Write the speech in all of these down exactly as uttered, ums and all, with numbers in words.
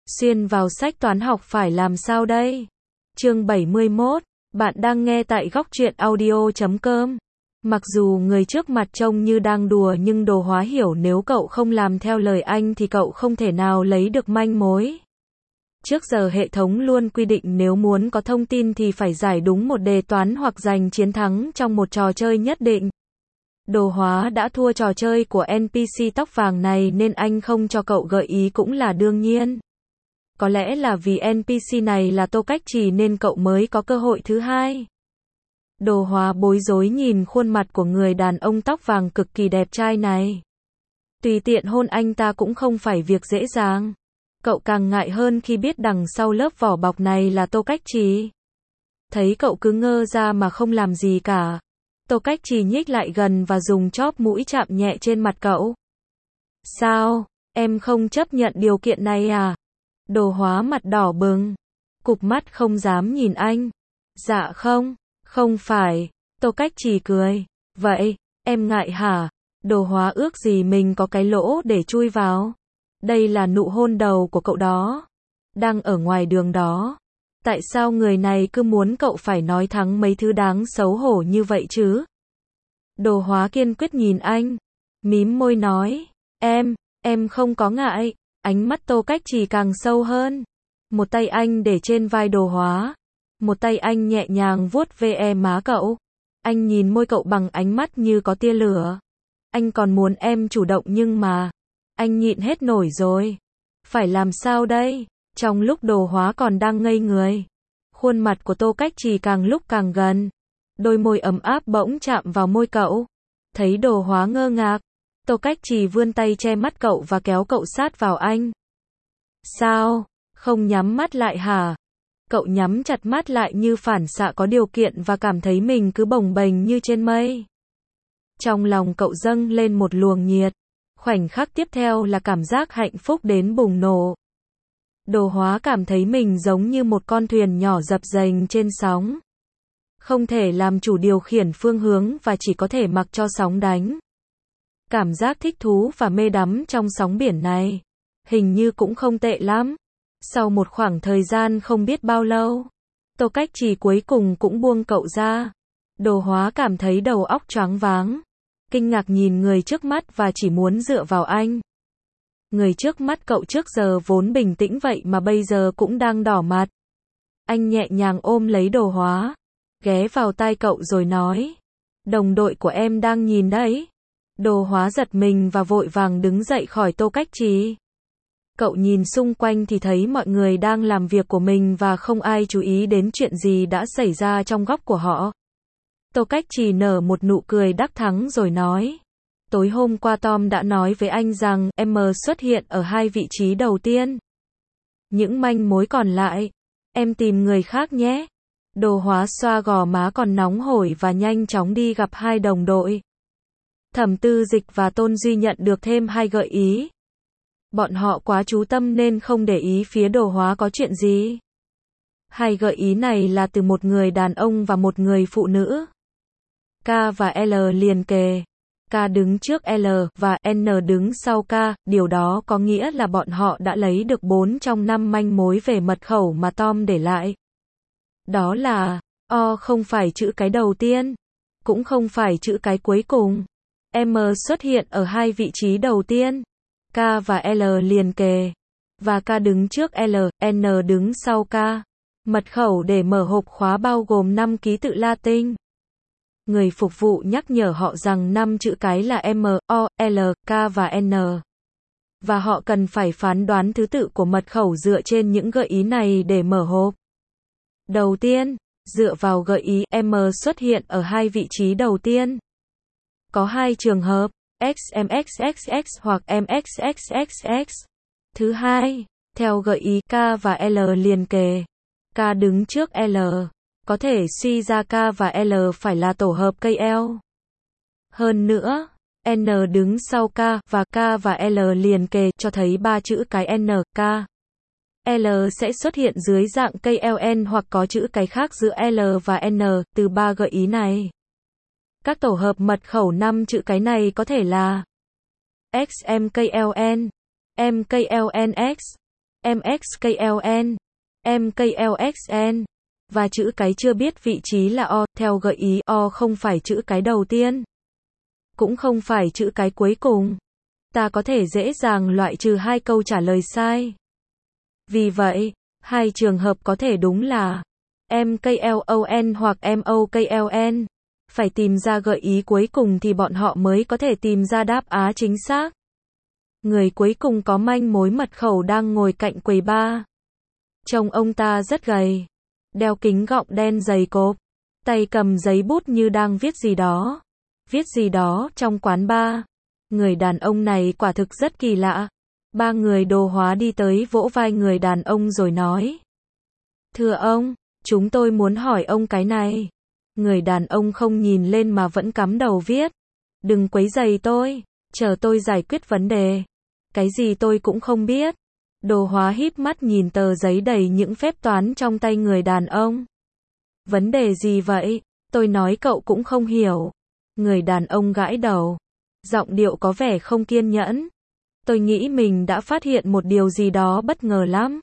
Xuyên vào sách toán học phải làm sao đây? Chương bảy mươi mốt, bạn đang nghe tại góc truyện audio chấm com. Mặc dù người trước mặt trông như đang đùa nhưng Đồ Hóa hiểu nếu cậu không làm theo lời anh thì cậu không thể nào lấy được manh mối. Trước giờ hệ thống luôn quy định nếu muốn có thông tin thì phải giải đúng một đề toán hoặc giành chiến thắng trong một trò chơi nhất định. Đồ Hóa đã thua trò chơi của en pê xê tóc vàng này nên anh không cho cậu gợi ý cũng là đương nhiên. Có lẽ là vì en pê xê này là Tô Cách Trì nên cậu mới có cơ hội thứ hai. Đồ Hóa bối rối nhìn khuôn mặt của người đàn ông tóc vàng cực kỳ đẹp trai này. Tùy tiện hôn anh ta cũng không phải việc dễ dàng. Cậu càng ngại hơn khi biết đằng sau lớp vỏ bọc này là Tô Cách Trì. Thấy cậu cứ ngơ ra mà không làm gì cả. Tô Cách Trì nhích lại gần và dùng chóp mũi chạm nhẹ trên mặt cậu. Sao, em không chấp nhận điều kiện này à? Đồ Hóa mặt đỏ bừng, cụp mắt không dám nhìn anh. Dạ không, không phải. Tô Cách Trì cười. Vậy, em ngại hả? Đồ Hóa ước gì mình có cái lỗ để chui vào. Đây là nụ hôn đầu của cậu đó. Đang ở ngoài đường đó. Tại sao người này cứ muốn cậu phải nói thắng mấy thứ đáng xấu hổ như vậy chứ? Đồ Hóa kiên quyết nhìn anh, mím môi nói, em, em không có ngại. Ánh mắt Tô Cách Trì càng sâu hơn. Một tay anh để trên vai Đồ Hóa. Một tay anh nhẹ nhàng vuốt ve má cậu. Anh nhìn môi cậu bằng ánh mắt như có tia lửa. Anh còn muốn em chủ động nhưng mà, anh nhịn hết nổi rồi. Phải làm sao đây? Trong lúc Đồ Hóa còn đang ngây người, khuôn mặt của Tô Cách Trì càng lúc càng gần. Đôi môi ấm áp bỗng chạm vào môi cậu. Thấy Đồ Hóa ngơ ngác, Tô Cách Trì vươn tay che mắt cậu và kéo cậu sát vào anh. Sao? Không nhắm mắt lại hả? Cậu nhắm chặt mắt lại như phản xạ có điều kiện và cảm thấy mình cứ bồng bềnh như trên mây. Trong lòng cậu dâng lên một luồng nhiệt. Khoảnh khắc tiếp theo là cảm giác hạnh phúc đến bùng nổ. Đồ Hóa cảm thấy mình giống như một con thuyền nhỏ dập dềnh trên sóng. Không thể làm chủ điều khiển phương hướng và chỉ có thể mặc cho sóng đánh. Cảm giác thích thú và mê đắm trong sóng biển này, hình như cũng không tệ lắm. Sau một khoảng thời gian không biết bao lâu, Tô Cách Trì cuối cùng cũng buông cậu ra. Đồ Hóa cảm thấy đầu óc choáng váng, kinh ngạc nhìn người trước mắt và chỉ muốn dựa vào anh. Người trước mắt cậu trước giờ vốn bình tĩnh vậy mà bây giờ cũng đang đỏ mặt. Anh nhẹ nhàng ôm lấy Đồ Hóa, ghé vào tai cậu rồi nói, đồng đội của em đang nhìn đấy. Đồ Hóa giật mình và vội vàng đứng dậy khỏi Tô Cách Trì. Cậu nhìn xung quanh thì thấy mọi người đang làm việc của mình và không ai chú ý đến chuyện gì đã xảy ra trong góc của họ. Tô Cách Trì nở một nụ cười đắc thắng rồi nói, tối hôm qua Tom đã nói với anh rằng em xuất hiện ở hai vị trí đầu tiên. Những manh mối còn lại, em tìm người khác nhé. Đồ Hóa xoa gò má còn nóng hổi và nhanh chóng đi gặp hai đồng đội. Thẩm Tư Dịch và Tôn Duy nhận được thêm hai gợi ý. Bọn họ quá chú tâm nên không để ý phía Đồ Hóa có chuyện gì. Hai gợi ý này là từ một người đàn ông và một người phụ nữ. K và L liền kề. K đứng trước L và N đứng sau K, điều đó có nghĩa là bọn họ đã lấy được bốn trong năm manh mối về mật khẩu mà Tom để lại. Đó là, O không phải chữ cái đầu tiên, cũng không phải chữ cái cuối cùng. M xuất hiện ở hai vị trí đầu tiên. K và L liền kề. Và K đứng trước L, N đứng sau K. Mật khẩu để mở hộp khóa bao gồm năm ký tự Latin. Người phục vụ nhắc nhở họ rằng năm chữ cái là M, O, L, K và N. Và họ cần phải phán đoán thứ tự của mật khẩu dựa trên những gợi ý này để mở hộp. Đầu tiên, dựa vào gợi ý M xuất hiện ở hai vị trí đầu tiên. Có hai trường hợp, X M X X X hoặc M X X X X. Thứ hai, theo gợi ý K và L liền kề. K đứng trước L. Có thể suy ra K và L phải là tổ hợp cây eo. Hơn nữa, N đứng sau K và K và L liền kề cho thấy ba chữ cái N, K. L sẽ xuất hiện dưới dạng cây eo N hoặc có chữ cái khác giữa L và N từ ba gợi ý này. Các tổ hợp mật khẩu năm chữ cái này có thể là X M K L N, M K L N X, em ích ca lờ en, em ca lờ ích en, và chữ cái chưa biết vị trí là O, theo gợi ý, O không phải chữ cái đầu tiên, cũng không phải chữ cái cuối cùng. Ta có thể dễ dàng loại trừ hai câu trả lời sai. Vì vậy, hai trường hợp có thể đúng là em ca lờ en hoặc em o ca lờ en. Phải tìm ra gợi ý cuối cùng thì bọn họ mới có thể tìm ra đáp án chính xác. Người cuối cùng có manh mối mật khẩu đang ngồi cạnh quầy bar. Trông ông ta rất gầy, đeo kính gọng đen dày cộp, tay cầm giấy bút như đang viết gì đó. Viết gì đó trong quán bar. Người đàn ông này quả thực rất kỳ lạ. Ba người đồ hóa đi tới vỗ vai người đàn ông rồi nói. Thưa ông, chúng tôi muốn hỏi ông cái này. Người đàn ông không nhìn lên mà vẫn cắm đầu viết. Đừng quấy rầy tôi, chờ tôi giải quyết vấn đề. Cái gì tôi cũng không biết. Đồ hóa híp mắt nhìn tờ giấy đầy những phép toán trong tay người đàn ông. Vấn đề gì vậy? Tôi nói cậu cũng không hiểu. Người đàn ông gãi đầu. Giọng điệu có vẻ không kiên nhẫn. Tôi nghĩ mình đã phát hiện một điều gì đó bất ngờ lắm.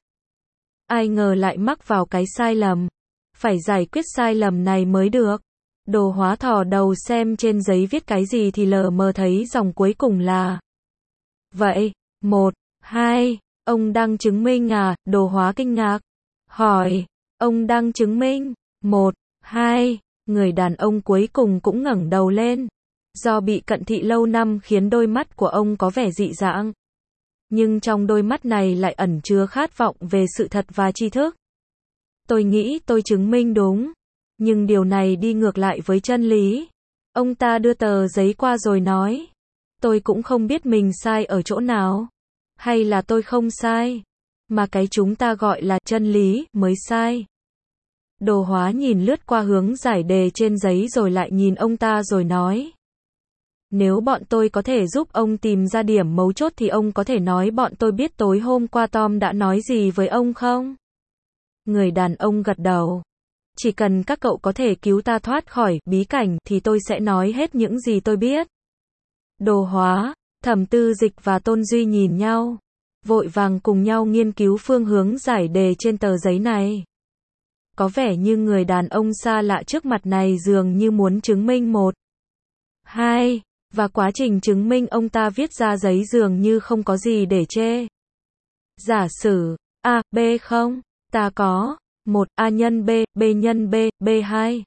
Ai ngờ lại mắc vào cái sai lầm. Phải giải quyết sai lầm này mới được. Đồ hóa thò đầu xem trên giấy viết cái gì thì lờ mờ thấy dòng cuối cùng là. Vậy, một, hai, ông đang chứng minh à? Đồ hóa kinh ngạc. Hỏi, ông đang chứng minh? Một, hai, người đàn ông cuối cùng cũng ngẩng đầu lên. Do bị cận thị lâu năm khiến đôi mắt của ông có vẻ dị dạng. Nhưng trong đôi mắt này lại ẩn chứa khát vọng về sự thật và tri thức. Tôi nghĩ tôi chứng minh đúng. Nhưng điều này đi ngược lại với chân lý. Ông ta đưa tờ giấy qua rồi nói. Tôi cũng không biết mình sai ở chỗ nào. Hay là tôi không sai. Mà cái chúng ta gọi là chân lý mới sai. Đồ hóa nhìn lướt qua hướng giải đề trên giấy rồi lại nhìn ông ta rồi nói. Nếu bọn tôi có thể giúp ông tìm ra điểm mấu chốt thì ông có thể nói bọn tôi biết tối hôm qua Tom đã nói gì với ông không? Người đàn ông gật đầu. Chỉ cần các cậu có thể cứu ta thoát khỏi bí cảnh thì tôi sẽ nói hết những gì tôi biết. Đồ hóa, Thẩm Tư Dịch và Tôn Duy nhìn nhau. Vội vàng cùng nhau nghiên cứu phương hướng giải đề trên tờ giấy này. Có vẻ như người đàn ông xa lạ trước mặt này dường như muốn chứng minh một, hai, và quá trình chứng minh ông ta viết ra giấy dường như không có gì để chê. Giả sử, A, B không, ta có, một, A nhân B, B nhân B, B hai.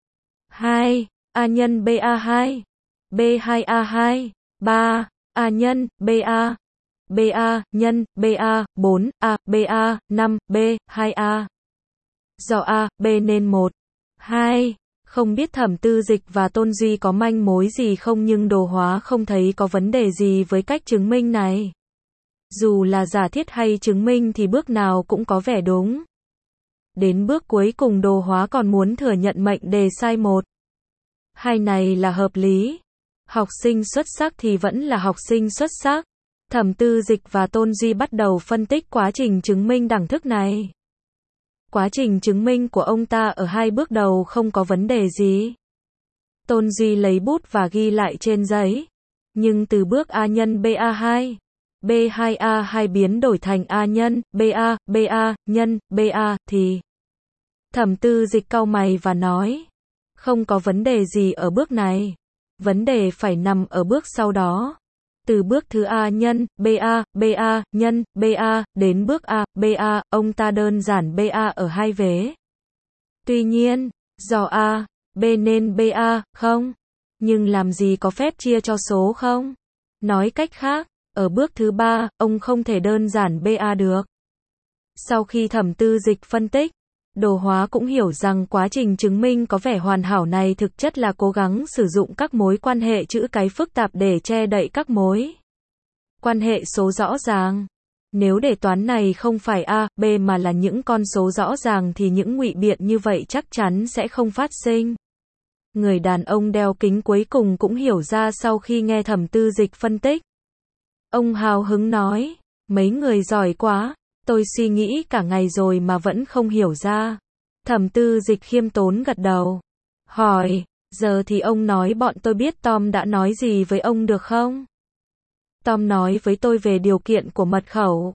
hai, A nhân B A hai, B hai A hai, ba, A nhân B A, B A nhân B A, bốn, A, B A, năm, B, hai A. Do A, B nên một, hai. Không biết Thẩm Tư Dịch và Tôn Duy có manh mối gì không nhưng đồ hóa không thấy có vấn đề gì với cách chứng minh này. Dù là giả thiết hay chứng minh thì bước nào cũng có vẻ đúng. Đến bước cuối cùng đồ hóa còn muốn thừa nhận mệnh đề sai một, hai này là hợp lý. Học sinh xuất sắc thì vẫn là học sinh xuất sắc. Thẩm Tư Dịch và Tôn Duy bắt đầu phân tích quá trình chứng minh đẳng thức này. Quá trình chứng minh của ông ta ở hai bước đầu không có vấn đề gì. Tôn Duy lấy bút và ghi lại trên giấy. Nhưng từ bước A nhân B A hai, B hai A hai biến đổi thành A nhân B A, B A nhân B A thì Thẩm Tư Dịch cau mày và nói, không có vấn đề gì ở bước này. Vấn đề phải nằm ở bước sau đó. Từ bước thứ A nhân, B A, B A, nhân, B A, đến bước A, B A, ông ta đơn giản B A ở hai vế. Tuy nhiên, do A, B nên B A, không? Nhưng làm gì có phép chia cho số không? Nói cách khác, ở bước thứ ba, ông không thể đơn giản B A được. Sau khi Thẩm Tư Dịch phân tích, đồ hóa cũng hiểu rằng quá trình chứng minh có vẻ hoàn hảo này thực chất là cố gắng sử dụng các mối quan hệ chữ cái phức tạp để che đậy các mối quan hệ số rõ ràng. Nếu đề toán này không phải A, B mà là những con số rõ ràng thì những ngụy biện như vậy chắc chắn sẽ không phát sinh. Người đàn ông đeo kính cuối cùng cũng hiểu ra sau khi nghe Thẩm Tư Dịch phân tích. Ông hào hứng nói, mấy người giỏi quá. Tôi suy nghĩ cả ngày rồi mà vẫn không hiểu ra. Thẩm Tư Dịch khiêm tốn gật đầu. Hỏi, giờ thì ông nói bọn tôi biết Tom đã nói gì với ông được không? Tom nói với tôi về điều kiện của mật khẩu.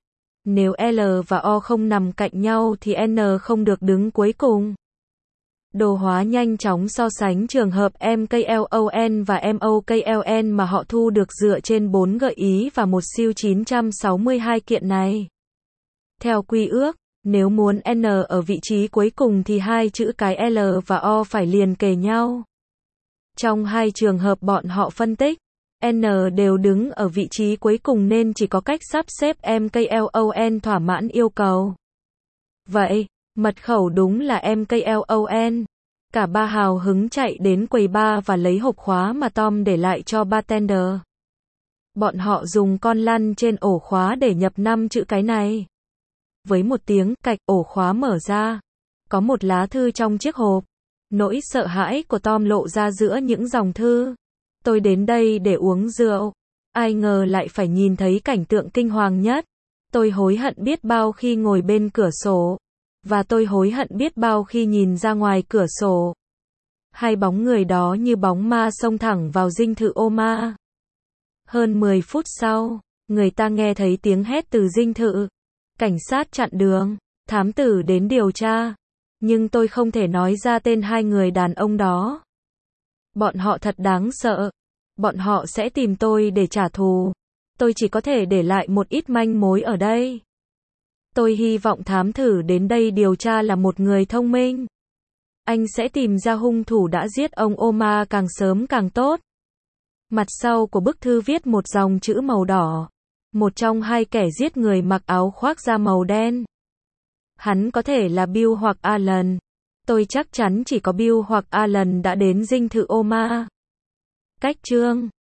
Nếu L và O không nằm cạnh nhau thì N không được đứng cuối cùng. Đồ hóa nhanh chóng so sánh trường hợp M K L O N và M O K L N mà họ thu được dựa trên bốn gợi ý và một siêu chín trăm sáu mươi hai kiện này. Theo quy ước, nếu muốn N ở vị trí cuối cùng thì hai chữ cái L và O phải liền kề nhau. Trong hai trường hợp bọn họ phân tích, N đều đứng ở vị trí cuối cùng nên chỉ có cách sắp xếp M K L O N thỏa mãn yêu cầu. Vậy, mật khẩu đúng là M K L O N. Cả ba hào hứng chạy đến quầy bar và lấy hộp khóa mà Tom để lại cho bartender. Bọn họ dùng con lăn trên ổ khóa để nhập năm chữ cái này. Với một tiếng cạch, ổ khóa mở ra. Có một lá thư trong chiếc hộp. Nỗi sợ hãi của Tom lộ ra giữa những dòng thư. Tôi đến đây để uống rượu. Ai ngờ lại phải nhìn thấy cảnh tượng kinh hoàng nhất. Tôi hối hận biết bao khi ngồi bên cửa sổ. Và tôi hối hận biết bao khi nhìn ra ngoài cửa sổ. Hai bóng người đó như bóng ma xông thẳng vào dinh thự Oma. Hơn mười phút sau, người ta nghe thấy tiếng hét từ dinh thự. Cảnh sát chặn đường, thám tử đến điều tra. Nhưng tôi không thể nói ra tên hai người đàn ông đó. Bọn họ thật đáng sợ. Bọn họ sẽ tìm tôi để trả thù. Tôi chỉ có thể để lại một ít manh mối ở đây. Tôi hy vọng thám tử đến đây điều tra là một người thông minh. Anh sẽ tìm ra hung thủ đã giết ông Oma càng sớm càng tốt. Mặt sau của bức thư viết một dòng chữ màu đỏ. Một trong hai kẻ giết người mặc áo khoác da màu đen. Hắn có thể là Bill hoặc Alan. Tôi chắc chắn chỉ có Bill hoặc Alan đã đến dinh thự Oma. Cách chương